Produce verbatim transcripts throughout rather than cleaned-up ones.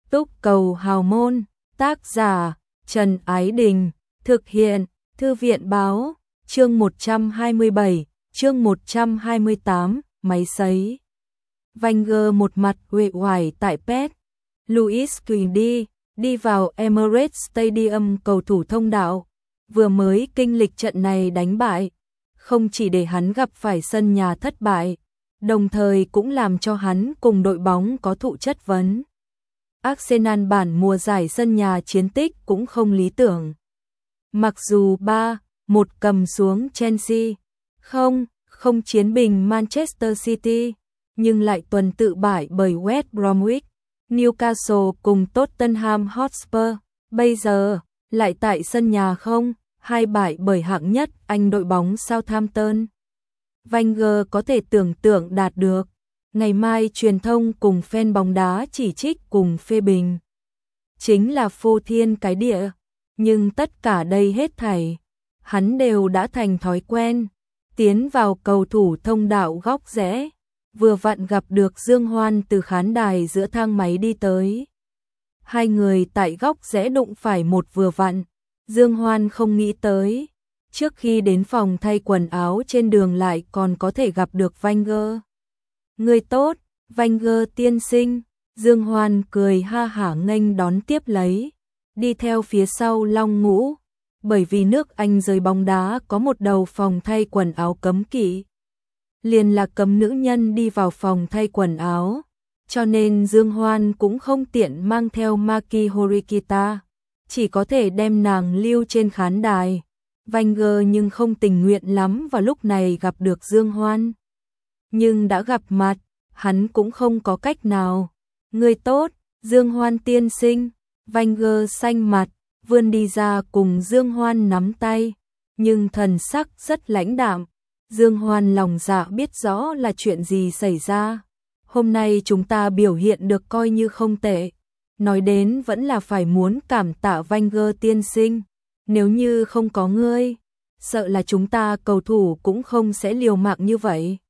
Túc cầu hào môn, tác giả Trần Ái Đình, thực hiện Thư viện Báo, chương một trăm hai mươi bảy, chương một trăm hai mươi tám, máy sấy. Wenger một mặt uể oải tại pet. Luis Quindi đi vào Emirates Stadium, cầu thủ thông đạo, vừa mới kinh lịch trận này đánh bại, không chỉ để hắn gặp phải sân nhà thất bại, đồng thời cũng làm cho hắn cùng đội bóng có thụ chất vấn. Arsenal bản mùa giải sân nhà chiến tích cũng không lý tưởng. Mặc dù ba một cầm xuống Chelsea, không, không chiến bình Manchester City, nhưng lại tuần tự bại bởi West Bromwich, Newcastle cùng Tottenham Hotspur, bây giờ lại tại sân nhà không, hai bại bởi hạng nhất Anh đội bóng Southampton. Wenger có thể tưởng tượng đạt được, ngày mai truyền thông cùng fan bóng đá chỉ trích cùng phê bình. Chính là phô thiên cái địa, nhưng tất cả đây hết thảy, hắn đều đã thành thói quen, tiến vào cầu thủ thông đạo góc rẽ, vừa vặn gặp được Dương Hoan từ khán đài giữa thang máy đi tới. Hai người tại góc rẽ đụng phải một vừa vặn, Dương Hoan không nghĩ tới, trước khi đến phòng thay quần áo trên đường lại còn có thể gặp được Wenger. Người tốt, Wenger tiên sinh, Dương Hoan cười ha hả nghênh đón tiếp lấy, đi theo phía sau Long Ngũ, bởi vì nước Anh giới bóng đá có một đầu phòng thay quần áo cấm kỵ, liền là cấm nữ nhân đi vào phòng thay quần áo, cho nên Dương Hoan cũng không tiện mang theo Maki Horikita, chỉ có thể đem nàng lưu trên khán đài. Wenger nhưng không tình nguyện lắm vào lúc này gặp được Dương Hoan. Nhưng đã gặp mặt, hắn cũng không có cách nào. Người tốt, Dương Hoan tiên sinh, Wenger xanh mặt, vươn đi ra cùng Dương Hoan nắm tay, nhưng thần sắc rất lãnh đạm. Dương Hoan lòng dạ biết rõ là chuyện gì xảy ra. Hôm nay chúng ta biểu hiện được coi như không tệ. Nói đến vẫn là phải muốn cảm tạ Wenger tiên sinh. Nếu như không có ngươi, sợ là chúng ta cầu thủ cũng không sẽ liều mạng như vậy.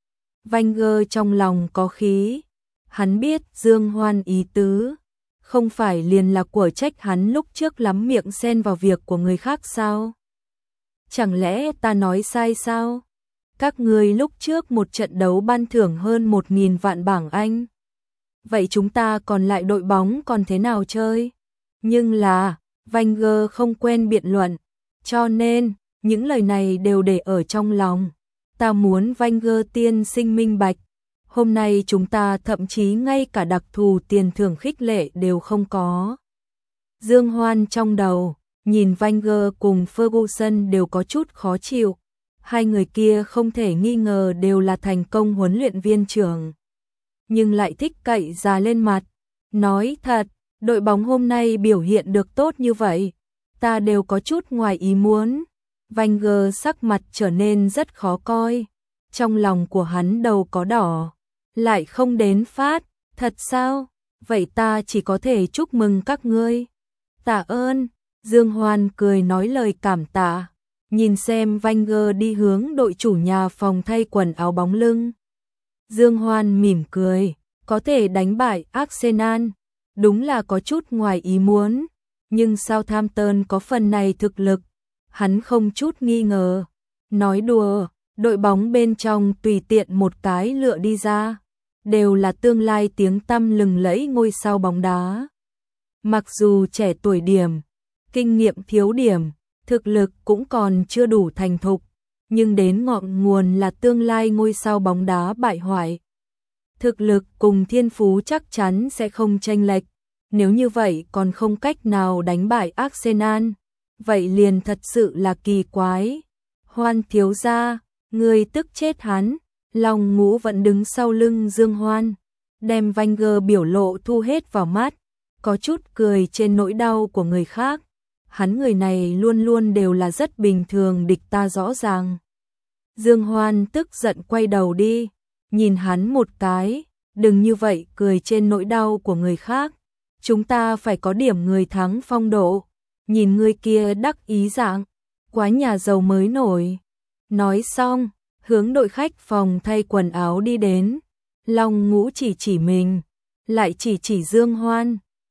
Wenger trong lòng có khí. Hắn biết Dương Hoan ý tứ, không phải liền là của trách hắn lúc trước lắm miệng xen vào việc của người khác sao? Chẳng lẽ ta nói sai sao? Các ngươi lúc trước một trận đấu ban thưởng hơn một nghìn vạn bảng Anh. Vậy chúng ta còn lại đội bóng còn thế nào chơi? Nhưng là, Wenger không quen biện luận, cho nên, những lời này đều để ở trong lòng. Ta muốn Wenger tiên sinh minh bạch. Hôm nay chúng ta thậm chí ngay cả đặc thù tiền thưởng khích lệ đều không có. Dương Hoan trong đầu, nhìn Wenger cùng Ferguson đều có chút khó chịu. Hai người kia không thể nghi ngờ đều là thành công huấn luyện viên trưởng. Nhưng lại thích cậy già lên mặt. Nói thật, đội bóng hôm nay biểu hiện được tốt như vậy, ta đều có chút ngoài ý muốn. Wenger sắc mặt trở nên rất khó coi. Trong lòng của hắn đầu có đỏ, lại không đến phát, thật sao? Vậy ta chỉ có thể chúc mừng các ngươi. Tạ ơn, Dương Hoan cười nói lời cảm tạ, nhìn xem Wenger đi hướng đội chủ nhà phòng thay quần áo bóng lưng. Dương Hoan mỉm cười, có thể đánh bại Arsenal, đúng là có chút ngoài ý muốn, nhưng Southampton có phần này thực lực, hắn không chút nghi ngờ. Nói đùa, đội bóng bên trong tùy tiện một cái lựa đi ra, đều là tương lai tiếng tăm lừng lẫy ngôi sao bóng đá. Mặc dù trẻ tuổi điểm, kinh nghiệm thiếu điểm, thực lực cũng còn chưa đủ thành thục, nhưng đến ngọn nguồn là tương lai ngôi sao bóng đá bại hoại. Thực lực cùng thiên phú chắc chắn sẽ không chênh lệch, nếu như vậy còn không cách nào đánh bại Arsenal, vậy liền thật sự là kỳ quái. Hoan thiếu gia, người tức chết hắn. Long Ngũ vẫn đứng sau lưng Dương Hoan, đem Wenger biểu lộ thu hết vào mắt, có chút cười trên nỗi đau của người khác. Hắn người này luôn luôn đều là rất bình thường, địch ta rõ ràng. Dương Hoan tức giận quay đầu đi, nhìn hắn một cái, đừng như vậy cười trên nỗi đau của người khác. Chúng ta phải có điểm người thắng phong độ. Nhìn người kia đắc ý dạng, quá nhà giàu mới nổi. Nói xong, hướng đội khách phòng thay quần áo đi đến. Long Ngũ chỉ chỉ mình, lại chỉ chỉ Dương Hoan.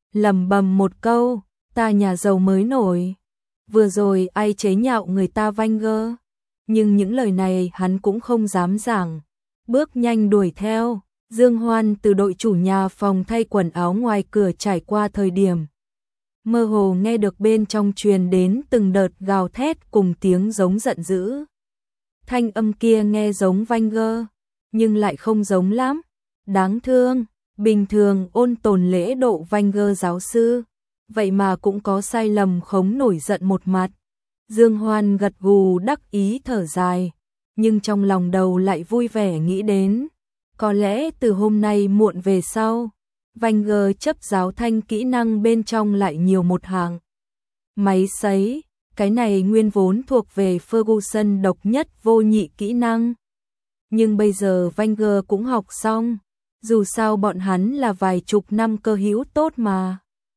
lẩm bẩm một câu, ta nhà giàu mới nổi. Vừa rồi ai chế nhạo người ta Wenger, nhưng những lời này hắn cũng không dám giảng. Bước nhanh đuổi theo, Dương Hoan từ đội chủ nhà phòng thay quần áo ngoài cửa trải qua thời điểm. Mơ hồ nghe được bên trong truyền đến từng đợt gào thét cùng tiếng giống giận dữ. Thanh âm kia nghe giống Wenger, nhưng lại không giống lắm. Đáng thương, bình thường ôn tồn lễ độ Wenger giáo sư, vậy mà cũng có sai lầm khống nổi giận một mặt. Dương Hoan gật gù đắc ý thở dài, nhưng trong lòng đầu lại vui vẻ nghĩ đến, có lẽ từ hôm nay muộn về sau, Wenger chấp giáo thanh kỹ năng bên trong lại nhiều một hàng. Máy sấy, cái này nguyên vốn thuộc về Ferguson độc nhất vô nhị kỹ năng. Nhưng bây giờ Wenger cũng học xong, dù sao bọn hắn là vài chục năm cơ hữu tốt mà.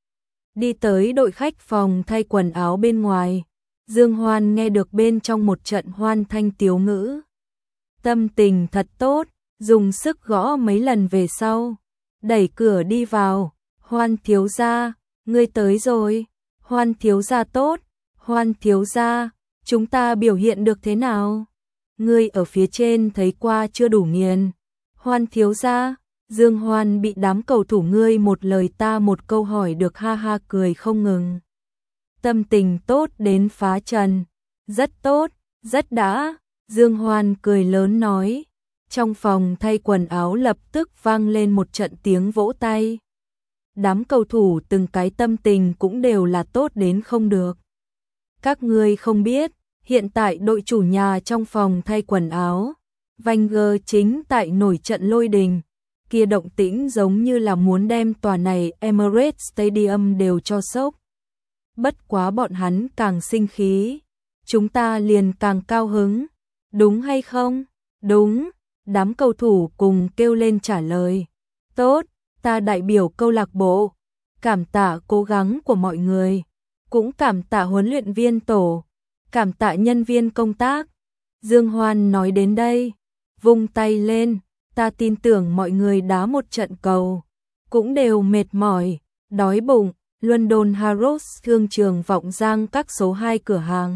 Đi tới đội khách phòng thay quần áo bên ngoài, Dương Hoan nghe được bên trong một trận hoan thanh tiếu ngữ. Tâm tình thật tốt, dùng sức gõ mấy lần về sau, đẩy cửa đi vào, Hoan thiếu gia, ngươi tới rồi, Hoan thiếu gia tốt, Hoan thiếu gia, chúng ta biểu hiện được thế nào? Ngươi ở phía trên thấy qua chưa đủ nghiền. Hoan thiếu gia, Dương Hoan bị đám cầu thủ ngươi một lời ta một câu hỏi được ha ha cười không ngừng. Tâm tình tốt đến phá trần, rất tốt, rất đã, Dương Hoan cười lớn nói. Trong phòng thay quần áo lập tức vang lên một trận tiếng vỗ tay. Đám cầu thủ từng cái tâm tình cũng đều là tốt đến không được. Các ngươi không biết, hiện tại đội chủ nhà trong phòng thay quần áo, Wenger chính tại nổi trận lôi đình, kia động tĩnh giống như là muốn đem tòa này Emirates Stadium đều cho sốc. Bất quá bọn hắn càng sinh khí, chúng ta liền càng cao hứng, đúng hay không? Đúng, đám cầu thủ cùng kêu lên trả lời. Tốt, ta đại biểu câu lạc bộ, cảm tạ cố gắng của mọi người, cũng cảm tạ huấn luyện viên tổ, cảm tạ nhân viên công tác. Dương Hoan nói đến đây, vung tay lên, ta tin tưởng mọi người đá một trận cầu, cũng đều mệt mỏi, đói bụng. London Harrods thương trường vọng giang các số hai cửa hàng.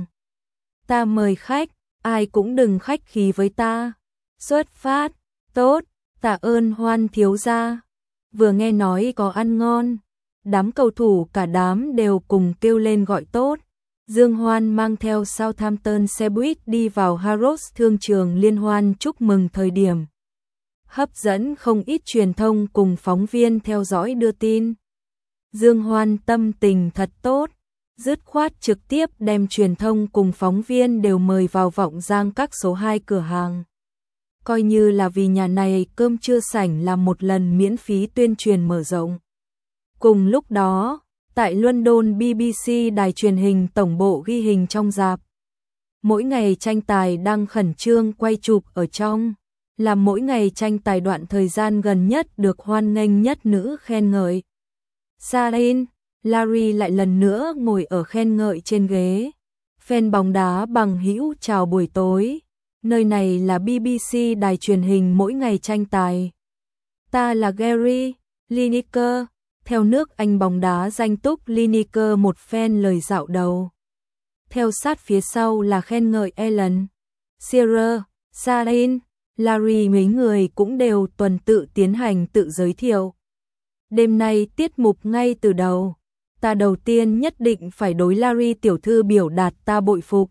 Ta mời khách, ai cũng đừng khách khí với ta. Xuất phát, tốt, tạ ơn Hoan thiếu gia. Vừa nghe nói có ăn ngon, đám cầu thủ cả đám đều cùng kêu lên gọi tốt. Dương Hoan mang theo Southampton xe buýt đi vào Harrods thương trường liên hoan chúc mừng thời điểm. Hấp dẫn không ít truyền thông cùng phóng viên theo dõi đưa tin. Dương Hoan tâm tình thật tốt, dứt khoát trực tiếp đem truyền thông cùng phóng viên đều mời vào vọng giang các số hai cửa hàng. Coi như là vì nhà này cơm trưa sảnh làm một lần miễn phí tuyên truyền mở rộng. Cùng lúc đó, tại London bê bê xê đài truyền hình tổng bộ ghi hình trong rạp. Mỗi ngày tranh tài đang khẩn trương quay chụp ở trong, là mỗi ngày tranh tài đoạn thời gian gần nhất được hoan nghênh nhất nữ khen ngợi. Sarin, Larry lại lần nữa ngồi ở khen ngợi trên ghế. Fan bóng đá bằng hữu chào buổi tối. Nơi này là bê bê xê đài truyền hình mỗi ngày tranh tài. Ta là Gary Lineker, theo nước Anh bóng đá danh túc Lineker một fan lời dạo đầu. Theo sát phía sau là khen ngợi Ellen, Shearer, Sarin, Larry mấy người cũng đều tuần tự tiến hành tự giới thiệu. Đêm nay tiết mục ngay từ đầu, ta đầu tiên nhất định phải đối Larry tiểu thư biểu đạt ta bội phục.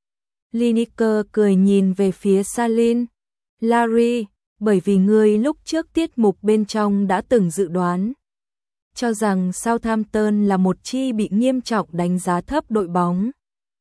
Lineker cười nhìn về phía Salin. Larry, bởi vì ngươi lúc trước tiết mục bên trong đã từng dự đoán, cho rằng Southampton là một chi bị nghiêm trọng đánh giá thấp đội bóng.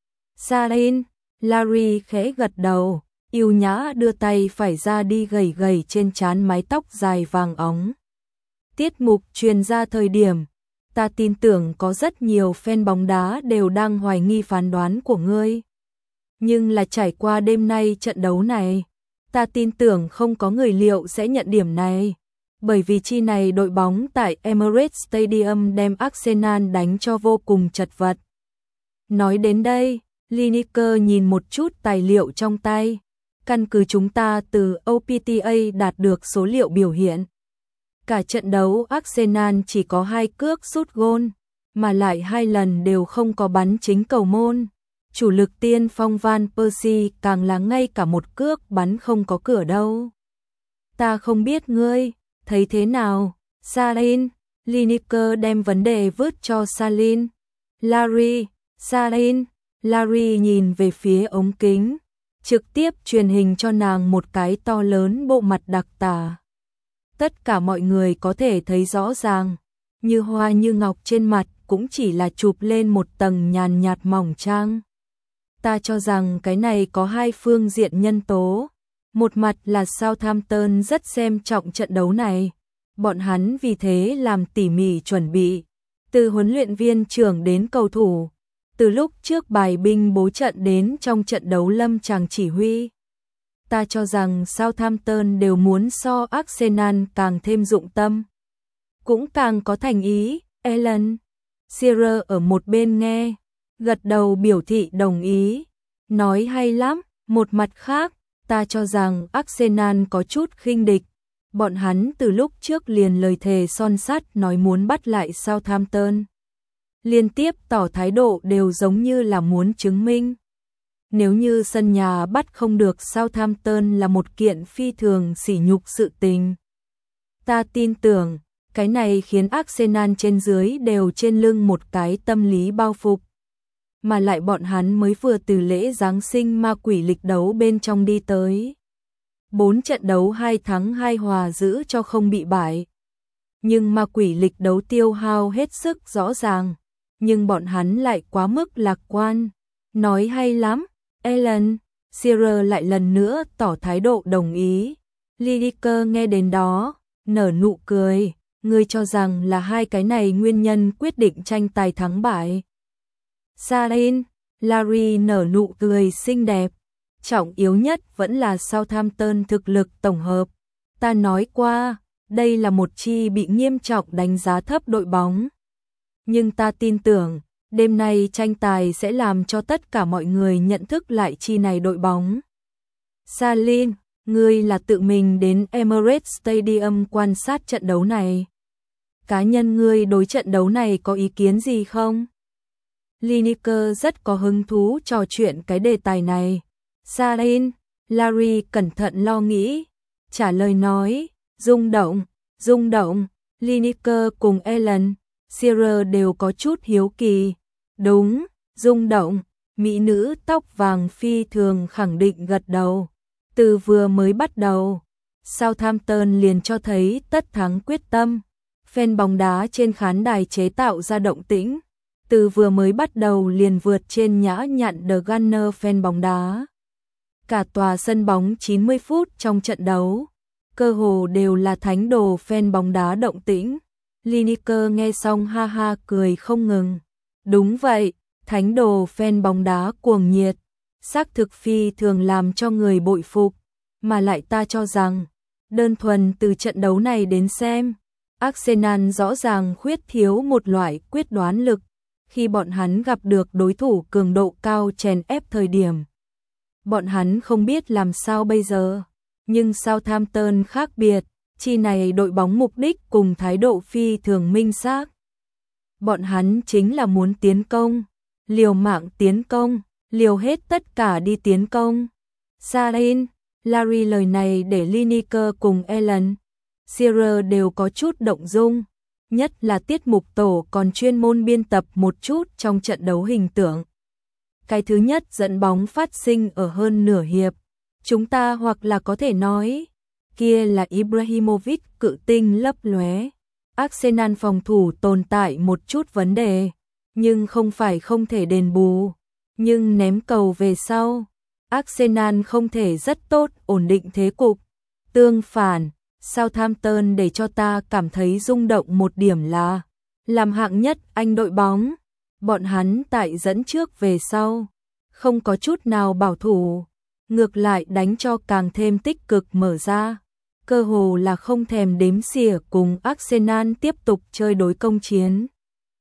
Salin, Larry khẽ gật đầu, yêu nhã đưa tay phải ra đi gẩy gẩy trên trán mái tóc dài vàng óng. Tiết mục truyền ra thời điểm, ta tin tưởng có rất nhiều fan bóng đá đều đang hoài nghi phán đoán của ngươi. Nhưng là trải qua đêm nay trận đấu này, ta tin tưởng không có người liệu sẽ nhận điểm này, bởi vì chi này đội bóng tại Emirates Stadium đem Arsenal đánh cho vô cùng chật vật. Nói đến đây, Lineker nhìn một chút tài liệu trong tay, căn cứ chúng ta từ o pê tê a đạt được số liệu biểu hiện. Cả trận đấu Arsenal chỉ có hai cước sút gôn, mà lại hai lần đều không có bắn chính cầu môn. Chủ lực tiên phong Van Persie càng là ngay cả một cước bắn không có cửa đâu. Ta không biết ngươi thấy thế nào, Salin. Lineker đem vấn đề vứt cho Salin. Larry, Salin. Larry nhìn về phía ống kính, trực tiếp truyền hình cho nàng một cái to lớn bộ mặt đặc tả. Tất cả mọi người có thể thấy rõ ràng, như hoa như ngọc trên mặt cũng chỉ là chụp lên một tầng nhàn nhạt mỏng trang. Ta cho rằng cái này có hai phương diện nhân tố. Một mặt là Southampton rất xem trọng trận đấu này. Bọn hắn vì thế làm tỉ mỉ chuẩn bị. Từ huấn luyện viên trưởng đến cầu thủ. Từ lúc trước bài binh bố trận đến trong trận đấu lâm chàng chỉ huy. Ta cho rằng Southampton đều muốn so Arsenal càng thêm dụng tâm. Cũng càng có thành ý. Alan Shearer ở một bên nghe, gật đầu biểu thị đồng ý. Nói hay lắm. Một mặt khác, ta cho rằng Arsenal có chút khinh địch. Bọn hắn từ lúc trước liền lời thề son sắt nói muốn bắt lại Southampton. Liên tiếp tỏ thái độ đều giống như là muốn chứng minh. Nếu như sân nhà bắt không được Southampton là một kiện phi thường sỉ nhục sự tình. Ta tin tưởng, cái này khiến Arsenal trên dưới đều trên lưng một cái tâm lý bao phục. Mà lại bọn hắn mới vừa từ lễ Giáng sinh ma quỷ lịch đấu bên trong đi tới. Bốn trận đấu hai thắng hai hòa giữ cho không bị bại. Nhưng ma quỷ lịch đấu tiêu hao hết sức rõ ràng. Nhưng bọn hắn lại quá mức lạc quan. Nói hay lắm. Alan Shearer lại lần nữa tỏ thái độ đồng ý. Lineker nghe đến đó, nở nụ cười. Ngươi cho rằng là hai cái này nguyên nhân quyết định tranh tài thắng bại. Salin, Larry nở nụ cười xinh đẹp. Trọng yếu nhất vẫn là Southampton thực lực tổng hợp. Ta nói qua, đây là một chi bị nghiêm trọng đánh giá thấp đội bóng. Nhưng ta tin tưởng, đêm nay tranh tài sẽ làm cho tất cả mọi người nhận thức lại chi này đội bóng. Salin, ngươi là tự mình đến Emirates Stadium quan sát trận đấu này. Cá nhân ngươi đối trận đấu này có ý kiến gì không? Lineker rất có hứng thú trò chuyện cái đề tài này. Salin, Larry cẩn thận lo nghĩ, trả lời nói, rung động, rung động. Lineker cùng Alan Shearer đều có chút hiếu kỳ. Đúng, rung động. Mỹ nữ tóc vàng phi thường khẳng định gật đầu. Từ vừa mới bắt đầu, Southampton liền cho thấy tất thắng quyết tâm. Fan bóng đá trên khán đài chế tạo ra động tĩnh. Từ vừa mới bắt đầu liền vượt trên nhã nhặn The Gunner fan bóng đá. Cả tòa sân bóng chín mươi phút trong trận đấu, cơ hồ đều là thánh đồ fan bóng đá động tĩnh. Lineker nghe xong ha ha cười không ngừng. Đúng vậy, thánh đồ fan bóng đá cuồng nhiệt, xác thực phi thường làm cho người bội phục. Mà lại ta cho rằng, đơn thuần từ trận đấu này đến xem, Arsenal rõ ràng khuyết thiếu một loại quyết đoán lực. Khi bọn hắn gặp được đối thủ cường độ cao chèn ép thời điểm, bọn hắn không biết làm sao bây giờ. Nhưng Southampton khác biệt, chi này đội bóng mục đích cùng thái độ phi thường minh xác. Bọn hắn chính là muốn tiến công, liều mạng tiến công, liều hết tất cả đi tiến công. Salin, Larry lời này để Lineker cùng Alan Shearer đều có chút động dung. Nhất là tiết mục tổ còn chuyên môn biên tập một chút trong trận đấu hình tượng. Cái thứ nhất dẫn bóng phát sinh ở hơn nửa hiệp. Chúng ta hoặc là có thể nói, kia là Ibrahimovic cự tinh lấp lóe. Arsenal phòng thủ tồn tại một chút vấn đề, nhưng không phải không thể đền bù. Nhưng ném cầu về sau, Arsenal không thể rất tốt ổn định thế cục. Tương phản, Southampton để cho ta cảm thấy rung động một điểm là làm hạng nhất Anh đội bóng, bọn hắn tại dẫn trước về sau, không có chút nào bảo thủ, ngược lại đánh cho càng thêm tích cực mở ra, cơ hồ là không thèm đếm xỉa cùng Arsenal tiếp tục chơi đối công chiến.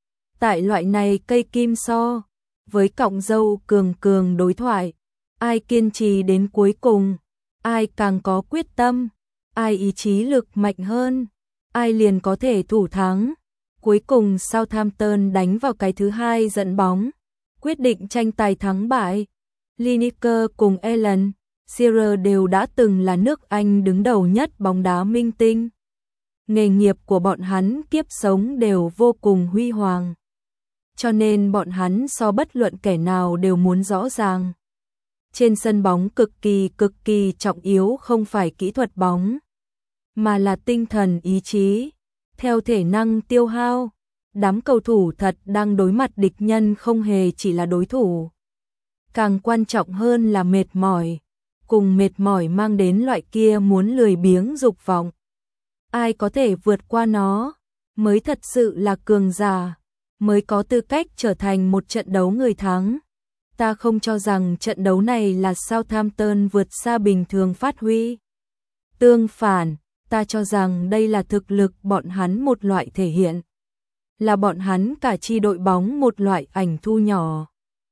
Tại loại này cây kim so, với cọng dâu cường cường đối thoại, ai kiên trì đến cuối cùng, ai càng có quyết tâm, ai ý chí lực mạnh hơn, ai liền có thể thủ thắng. Cuối cùng Southampton đánh vào cái thứ hai dẫn bóng, quyết định tranh tài thắng bại. Lineker cùng Alan Shearer đều đã từng là nước Anh đứng đầu nhất bóng đá minh tinh. Nghề nghiệp của bọn hắn kiếp sống đều vô cùng huy hoàng. Cho nên bọn hắn so bất luận kẻ nào đều muốn rõ ràng. Trên sân bóng cực kỳ cực kỳ trọng yếu không phải kỹ thuật bóng, mà là tinh thần ý chí. Theo thể năng tiêu hao, đám cầu thủ thật đang đối mặt địch nhân không hề chỉ là đối thủ. Càng quan trọng hơn là mệt mỏi, cùng mệt mỏi mang đến loại kia muốn lười biếng dục vọng. Ai có thể vượt qua nó, mới thật sự là cường giả, mới có tư cách trở thành một trận đấu người thắng. Ta không cho rằng trận đấu này là Southampton vượt xa bình thường phát huy. Tương phản, ta cho rằng đây là thực lực bọn hắn một loại thể hiện. Là bọn hắn cả chi đội bóng một loại ảnh thu nhỏ.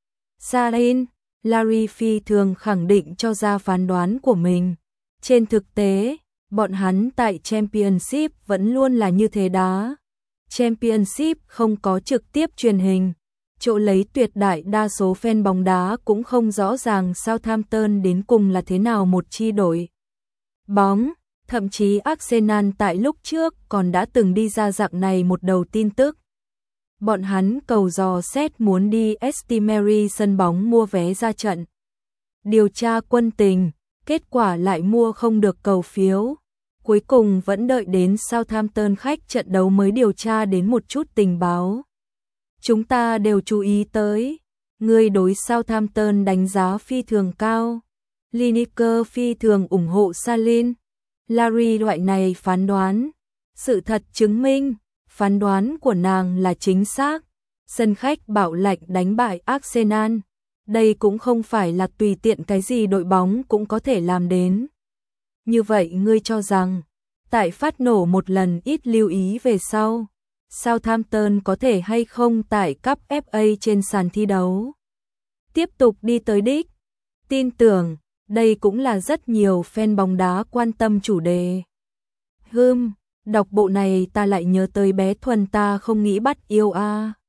Sarin, Larry phi thường khẳng định cho ra phán đoán của mình. Trên thực tế, bọn hắn tại Championship vẫn luôn là như thế đó. Championship không có trực tiếp truyền hình, chỗ lấy tuyệt đại đa số fan bóng đá cũng không rõ ràng Southampton đến cùng là thế nào một chi đội bóng. Thậm chí Arsenal tại lúc trước còn đã từng đi ra dạng này một đầu tin tức. Bọn hắn cầu dò xét muốn đi St Mary sân bóng mua vé ra trận. Điều tra quân tình, kết quả lại mua không được cầu phiếu. Cuối cùng vẫn đợi đến Southampton khách trận đấu mới điều tra đến một chút tình báo. Chúng ta đều chú ý tới, người đối Southampton đánh giá phi thường cao. Lineker phi thường ủng hộ Salin. Larry loại này phán đoán. Sự thật chứng minh, phán đoán của nàng là chính xác. Sân khách bạo lệnh đánh bại Arsenal. Đây cũng không phải là tùy tiện cái gì đội bóng cũng có thể làm đến. Như vậy ngươi cho rằng, tại phát nổ một lần ít lưu ý về sau, Southampton có thể hay không tại cúp ép a trên sàn thi đấu tiếp tục đi tới đích? Tin tưởng, đây cũng là rất nhiều fan bóng đá quan tâm chủ đề. Hừm, đọc bộ này ta lại nhớ tới bé Thuần ta không nghĩ bắt yêu a.